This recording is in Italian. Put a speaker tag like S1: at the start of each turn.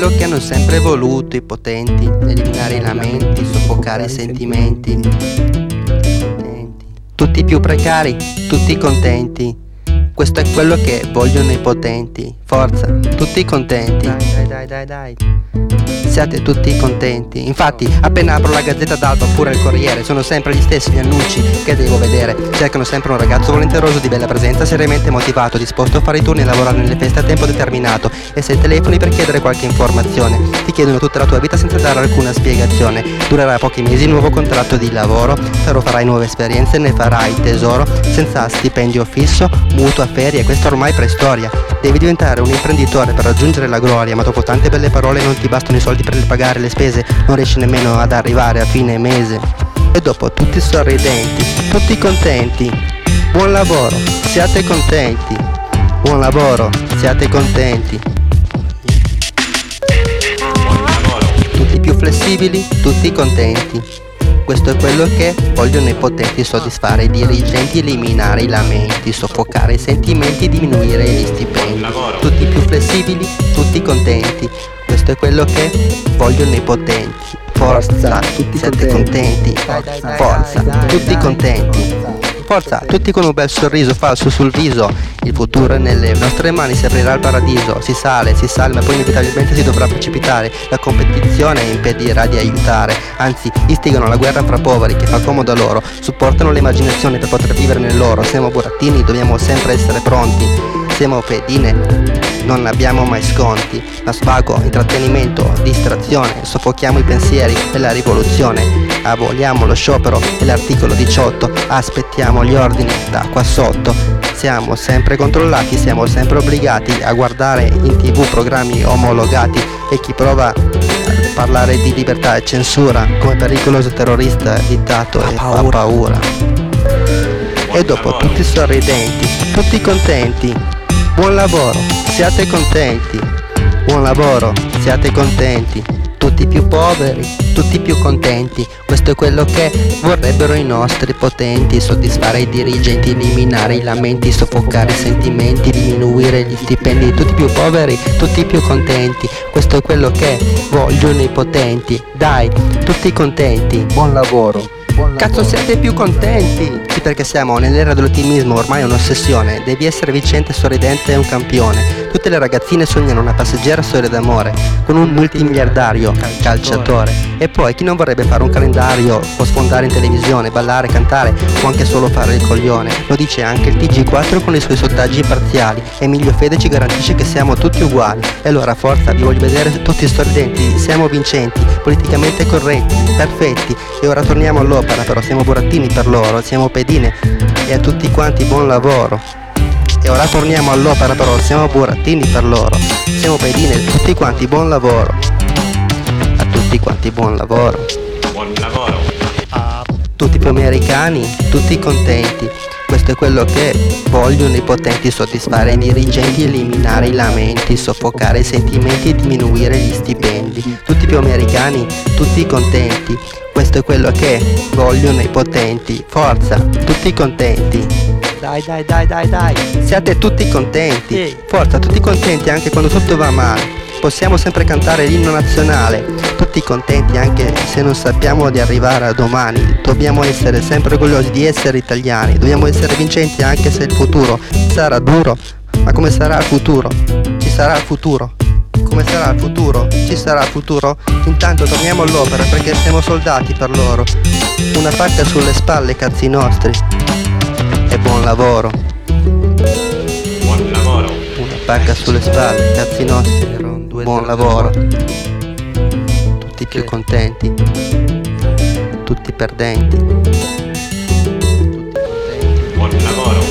S1: quello che hanno sempre voluto i potenti: eliminare i lamenti, soffocare i sentimenti. Tutti più precari, tutti contenti. Questo è quello che vogliono i potenti. Forza, tutti contenti. Dai. Siate tutti contenti. Infatti, appena apro la Gazzetta d'Alba oppure il Corriere, sono sempre gli stessi gli annunci che devo vedere. Cercano sempre un ragazzo volenteroso, di bella presenza, seriamente motivato, disposto a fare i turni e lavorare nelle feste a tempo determinato. E se telefoni per chiedere qualche informazione, ti chiedono tutta la tua vita senza dare alcuna spiegazione. Durerà pochi mesi il nuovo contratto di lavoro, però farai nuove esperienze, ne farai tesoro, senza stipendio fisso, mutuo a ferie, questa ormai è preistoria. Devi diventare un imprenditore per raggiungere la gloria, ma dopo tante belle parole non ti bastano i soldi per pagare le spese, non riesci nemmeno ad arrivare a fine mese. E dopo tutti sorridenti, tutti contenti. Buon lavoro, siate contenti. Buon lavoro, siate contenti. Tutti più flessibili, tutti contenti. Questo è quello che vogliono i potenti: soddisfare i dirigenti, eliminare i lamenti, soffocare i sentimenti, diminuire gli stipendi. Tutti più flessibili, tutti contenti. Questo è quello che vogliono i potenti. Forza, tutti siete contenti. Forza, tutti contenti. Forza, tutti con un bel sorriso falso sul viso. Il futuro è nelle nostre mani, si aprirà il paradiso. Si sale, ma poi inevitabilmente si dovrà precipitare. La competizione impedirà di aiutare, anzi istigano la guerra fra poveri che fa comodo a loro. Supportano l'emarginazione per poter vivere nell'oro. Siamo burattini, dobbiamo sempre essere pronti. Siamo pedine, non abbiamo mai sconti. Ma svago, intrattenimento, distrazione, soffochiamo i pensieri e la rivoluzione. Aboliamo lo sciopero e l'articolo 18, aspettiamo gli ordini da qua sotto. Siamo sempre controllati, siamo sempre obbligati a guardare in TV programmi omologati, e chi prova a parlare di libertà e censura come pericoloso terrorista dittato e fa paura. E dopo tutti sorridenti, tutti contenti. Buon lavoro, siate contenti. Buon lavoro, siate contenti. Tutti più poveri, tutti più contenti. Questo è quello che vorrebbero i nostri potenti: soddisfare i dirigenti, eliminare i lamenti, soffocare i sentimenti, diminuire gli stipendi. Tutti più poveri, tutti più contenti. Questo è quello che vogliono i potenti. Dai, tutti contenti. Buon lavoro. Cazzo, siete più contenti? Sì, perché siamo nell'era dell'ottimismo, ormai è un'ossessione. Devi essere vincente, sorridente e un campione. Tutte le ragazzine sognano una passeggera storia d'amore con un multimiliardario calciatore. E poi chi non vorrebbe fare un calendario o sfondare in televisione, ballare, cantare o anche solo fare il coglione? Lo dice anche il TG4 con i suoi sondaggi imparziali. Emilio Fede ci garantisce che siamo tutti uguali. E allora forza, vi voglio vedere tutti sorridenti. Siamo vincenti, politicamente corretti, perfetti. E ora torniamo all'opera, però siamo burattini per loro, siamo pedine. E a tutti quanti buon lavoro. E ora torniamo all'opera, però siamo burattini per loro, siamo pedine, tutti quanti buon lavoro. A tutti quanti buon lavoro.
S2: Buon lavoro.
S1: Tutti più americani, tutti contenti. Questo è quello che vogliono i potenti: soddisfare i dirigenti, eliminare i lamenti, soffocare i sentimenti, diminuire gli stipendi. Tutti più americani, tutti contenti. Questo è quello che vogliono i potenti. Forza, tutti contenti. Dai, siate tutti contenti. Forza, tutti contenti anche quando tutto va male. Possiamo sempre cantare l'inno nazionale, tutti contenti anche se non sappiamo di arrivare a domani. Dobbiamo essere sempre orgogliosi di essere italiani. Dobbiamo essere vincenti anche se il futuro sarà duro. Ma come sarà il futuro? Ci sarà il futuro. Come sarà il futuro? Ci sarà il futuro? Intanto torniamo all'opera perché siamo soldati per loro. Una pacca sulle spalle, cazzi nostri. E buon lavoro.
S2: Buon lavoro.
S1: Una pacca sulle spalle, cazzi nostri. Buon lavoro. Tutti più contenti. Tutti perdenti.
S2: Buon lavoro.